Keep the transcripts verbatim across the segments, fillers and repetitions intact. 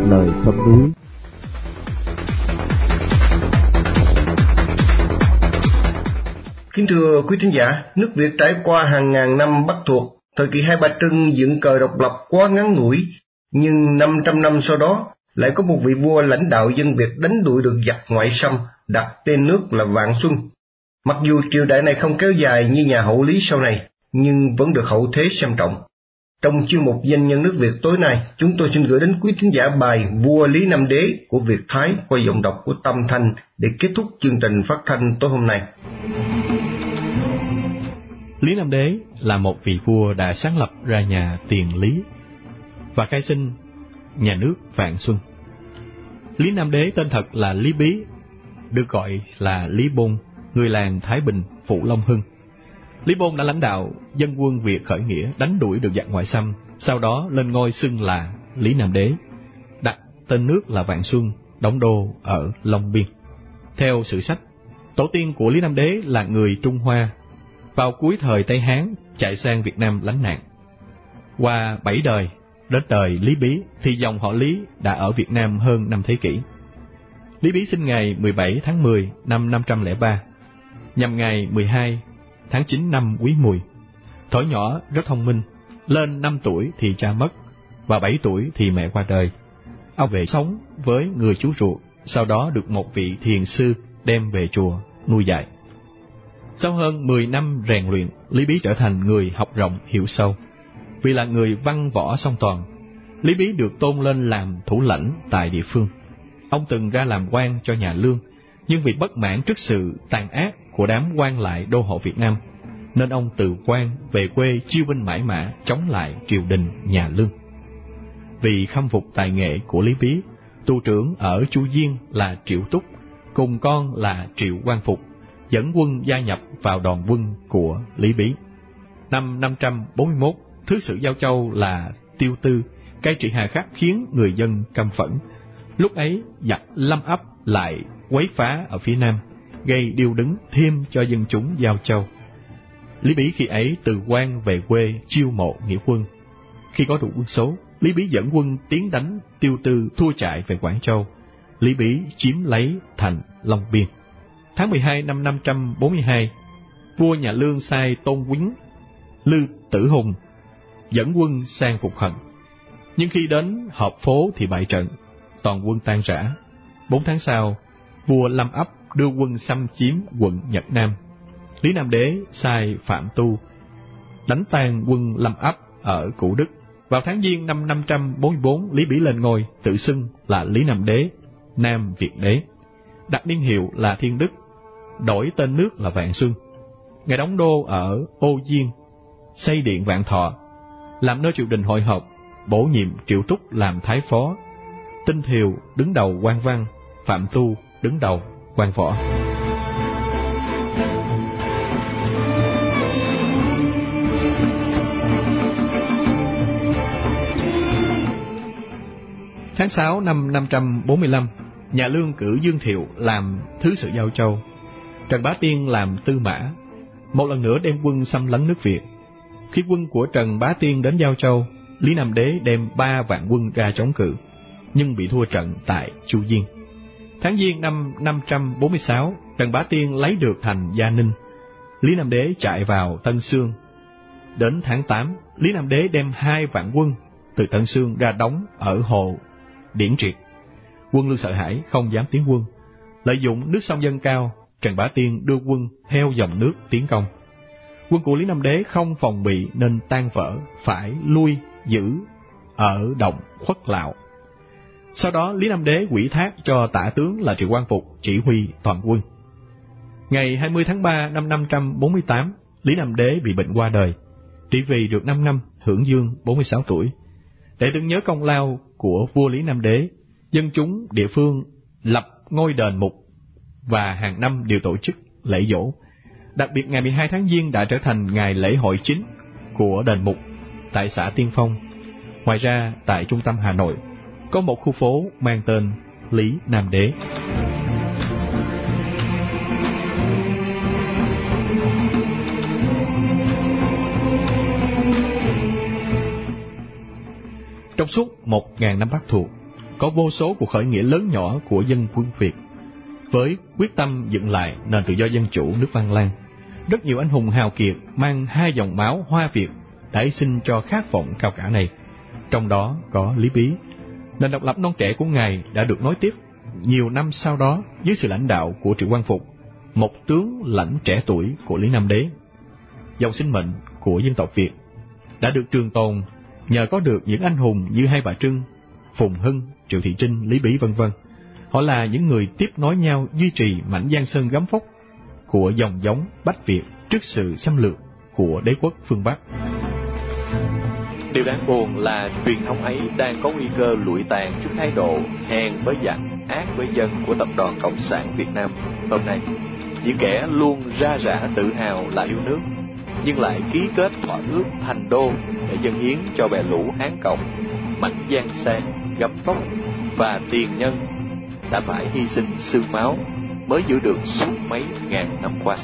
lời sông núi. Kính thưa quý thính giả, nước Việt trải qua hàng ngàn năm Bắc thuộc, thời kỳ Hai Bà Trưng dựng cờ độc lập quá ngắn ngủi, nhưng năm trăm năm sau đó lại có một vị vua lãnh đạo dân Việt đánh đuổi được giặc ngoại xâm, đặt tên nước là Vạn Xuân. Mặc dù triều đại này không kéo dài như nhà Hậu Lý sau này, nhưng vẫn được hậu thế xem trọng. Trong chuyên mục Danh nhân nước Việt tối nay, chúng tôi xin gửi đến quý thính giả bài Vua Lý Nam Đế của Việt Thái qua giọng đọc của Tâm Thanh để kết thúc chương trình phát thanh tối hôm nay. Lý Nam Đế là một vị vua đã sáng lập ra nhà Tiền Lý và khai sinh nhà nước Vạn Xuân. Lý Nam Đế tên thật là Lý Bí, được gọi là Lý Bôn, người làng Thái Bình, Phụ Long Hưng. Lý Bôn đã lãnh đạo dân quân Việt khởi nghĩa, đánh đuổi được giặc ngoại xâm, sau đó lên ngôi xưng là Lý Nam Đế, đặt tên nước là Vạn Xuân, đóng đô ở Long Biên. Theo sử sách, tổ tiên của Lý Nam Đế là người Trung Hoa, vào cuối thời Tây Hán chạy sang Việt Nam lánh nạn. Qua bảy đời, đến đời Lý Bí thì dòng họ Lý đã ở Việt Nam hơn năm thế kỷ. Lý Bí sinh ngày mười bảy tháng mười năm năm trăm lẻ ba, nhằm ngày mười hai tháng chín năm Quý Mùi. Thuở nhỏ rất thông minh, lên năm tuổi thì cha mất, và bảy tuổi thì mẹ qua đời. Ông về sống với người chú ruột, sau đó được một vị thiền sư đem về chùa nuôi dạy. Sau hơn mười năm rèn luyện, Lý Bí trở thành người học rộng hiểu sâu. Vì là người văn võ song toàn, Lý Bí được tôn lên làm thủ lãnh tại địa phương. Ông từng ra làm quan cho nhà Lương, nhưng vì bất mãn trước sự tàn ác của đám quan lại đô hộ Việt Nam, nên ông từ quan về quê chiêu binh mãi mã chống lại triều đình nhà Lương. Vì khâm phục tài nghệ của Lý Bí, tu trưởng ở Chu Diên là Triệu Túc, cùng con là Triệu Quang Phục, dẫn quân gia nhập vào đoàn quân của Lý Bí. Năm năm trăm bốn mươi mốt, Thứ sử Giao Châu là Tiêu Tư cai trị hà khắc khiến người dân căm phẫn. Lúc ấy giặc Lâm Ấp lại quấy phá ở phía nam, gây điêu đứng thêm cho dân chúng Giao Châu. Lý Bí khi ấy từ quan về quê chiêu mộ nghĩa quân. Khi có đủ quân số, Lý Bí dẫn quân tiến đánh Tiêu Tư thua chạy về Quảng Châu. Lý Bí chiếm lấy thành Long Biên. Tháng mười hai năm năm trăm bốn mươi hai, vua nhà Lương sai Tôn Quýnh, Lư Tử Hùng dẫn quân sang phục hận. Nhưng khi đến họp phố thì bại trận, toàn quân tan rã. Bốn tháng sau, vua Lâm Ấp đưa quân xâm chiếm quận Nhật Nam. Lý Nam Đế sai Phạm Tu đánh tan quân Lâm Ấp ở Củ Đức. Vào tháng Giêng năm năm trăm bốn mươi bốn, Lý Bí lên ngôi, tự xưng là Lý Nam Đế, Nam Việt Đế, đặt niên hiệu là Thiên Đức, đổi tên nước là Vạn Xuân. Ngài đóng đô ở Ô Diên, xây điện Vạn Thọ, làm nơi triều đình hội họp, bổ nhiệm Triệu Túc làm thái phó, Tinh Thiều đứng đầu quan văn, Phạm Tu đứng đầu quan võ. Tháng sáu năm năm trăm bốn mươi lăm, nhà Lương cử Dương Thiệu làm Thứ sử Giao Châu, Trần Bá Tiên làm Tư Mã, một lần nữa đem quân xâm lấn nước Việt. Khi quân của Trần Bá Tiên đến Giao Châu, Lý Nam Đế đem ba vạn quân ra chống cự, nhưng bị thua trận tại Chu Diên. Tháng Giêng năm năm trăm bốn mươi sáu, Trần Bá Tiên lấy được thành Gia Ninh. Lý Nam Đế chạy vào Tân Xương. Đến tháng tám, Lý Nam Đế đem hai vạn quân từ Tân Xương ra đóng ở hồ Điển Triệt. Quân Lương sợ hãi, không dám tiến quân. Lợi dụng nước sông dâng cao, Trần Bá Tiên đưa quân theo dòng nước tiến công. Quân của Lý Nam Đế không phòng bị nên tan vỡ, phải lui giữ ở động Khuất Lạo. Sau đó Lý Nam Đế ủy thác cho tả tướng là Triệu Quang Phục chỉ huy toàn quân. Ngày hai mươi tháng ba năm năm trăm bốn mươi tám, Lý Nam Đế bị bệnh qua đời, trị vì được năm năm, hưởng dương bốn mươi sáu tuổi. Để tưởng nhớ công lao của vua Lý Nam Đế, dân chúng địa phương lập ngôi đền mục và hàng năm đều tổ chức lễ giỗ. Đặc biệt ngày mười hai tháng Giêng đã trở thành ngày lễ hội chính của đền mục tại xã Tiên Phong. Ngoài ra, tại trung tâm Hà Nội có một khu phố mang tên Lý Nam Đế. Trong suốt một ngàn năm Bắc thuộc, có vô số cuộc khởi nghĩa lớn nhỏ của dân quân Việt, với quyết tâm dựng lại nền tự do dân chủ nước Văn Lang. Rất nhiều anh hùng hào kiệt mang hai dòng máu Hoa Việt đã hy sinh cho khát vọng cao cả này, trong đó có Lý Bí. Nền độc lập non trẻ của Ngài đã được nối tiếp nhiều năm sau đó dưới sự lãnh đạo của Triệu Quang Phục, một tướng lãnh trẻ tuổi của Lý Nam Đế. Dòng sinh mệnh của dân tộc Việt đã được trường tồn nhờ có được những anh hùng như Hai Bà Trưng, Phùng Hưng, Triệu Thị Trinh, Lý Bí vân vân. Họ là những người tiếp nối nhau duy trì mảnh giang sơn gấm vóc của dòng giống Bách Việt trước sự xâm lược của đế quốc phương Bắc. Điều đáng buồn là truyền thống ấy đang có nguy cơ lụi tàn trước thái độ hèn với giặc, ác với dân của Tập đoàn Cộng sản Việt Nam hôm nay. Những kẻ luôn ra rã tự hào là yêu nước, nhưng lại ký kết thỏa ước thành đô để dâng hiến cho bè lũ Hán Cộng mảnh giang sơn gấm vóc và tiền nhân đã phải hy sinh xương máu mới giữ được suốt mấy ngàn năm qua.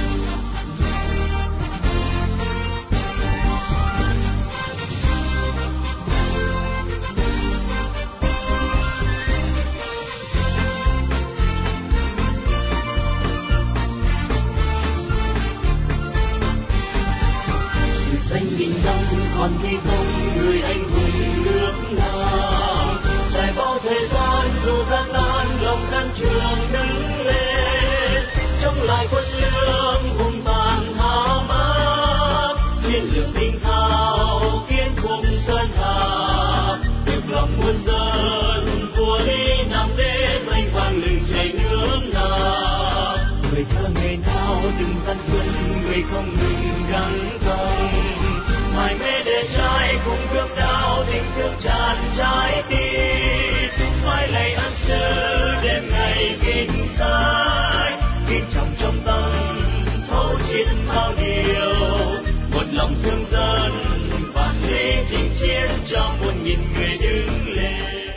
Còn khi không người anh hùng nước Nam, trải bao thời gian dù gian nan lòng can trường đứng lên, chống lại quân lương hùng tàn thảm ác, chiến lược tinh thao kiên cùng sơn hà, được lòng muôn dân vua Lý Nam Đế danh vang lừng trời nước Nam. Người thơ ngày nào từng gian vươn, người không ngừng gắng gồng, mải mê để trai cùng bước đao tình thương tràn trái tim, mãi lạy ân sư đêm ngày kinh sai, kinh trọng trong tâm thấu chiến bao điều, một lòng thương dân vạn lý chinh chiến cho một nghìn người đứng lên.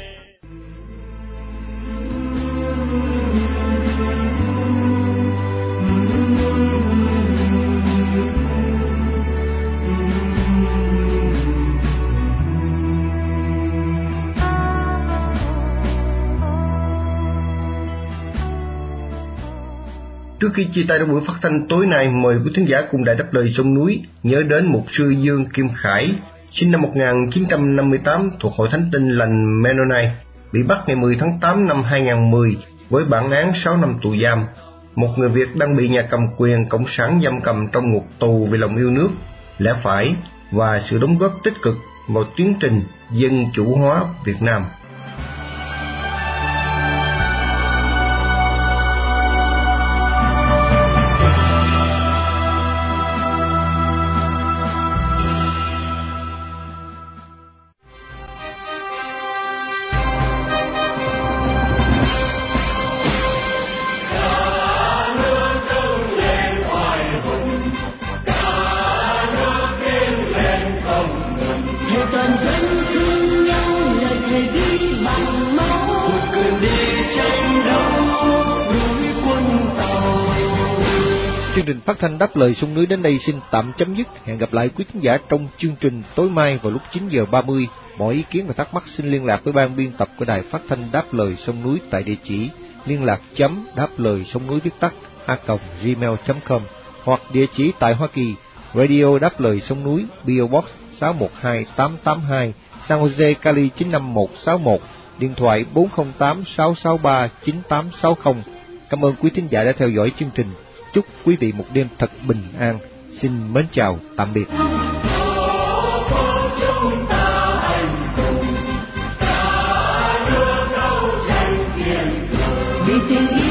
Trước khi chia tay trong buổi phát thanh tối nay, mời quý thính giả cùng Đài Đáp Lời Sông Núi nhớ đến mục sư Dương Kim Khải, sinh năm một nghìn chín trăm năm mươi tám, thuộc Hội Thánh Tin Lành Mennonite, bị bắt ngày mười tháng tám năm hai nghìn không trăm mười với bản án sáu năm tù giam. Một người Việt đang bị nhà cầm quyền Cộng sản giam cầm trong ngục tù vì lòng yêu nước, lẽ phải và sự đóng góp tích cực vào tiến trình dân chủ hóa Việt Nam. Chương trình phát thanh Đáp Lời Sông Núi đến đây xin tạm chấm dứt. Hẹn gặp lại quý khán giả trong chương trình tối mai vào lúc chín giờ ba mươi. Mọi ý kiến và thắc mắc xin liên lạc với ban biên tập của Đài Phát thanh Đáp Lời Sông Núi tại địa chỉ liên lạc chấm đáp lời sông núi viết tắt a còng gmail chấm com, hoặc địa chỉ tại Hoa Kỳ, Radio Đáp Lời Sông Núi, pê ô Box sáu một hai tám tám hai, San Jose, Cali chín năm một sáu một, điện thoại bốn không tám sáu sáu ba chín tám sáu không. Cảm ơn quý thính giả đã theo dõi chương trình. Chúc quý vị một đêm thật bình an. Xin mến chào, tạm biệt. Vì tình yêu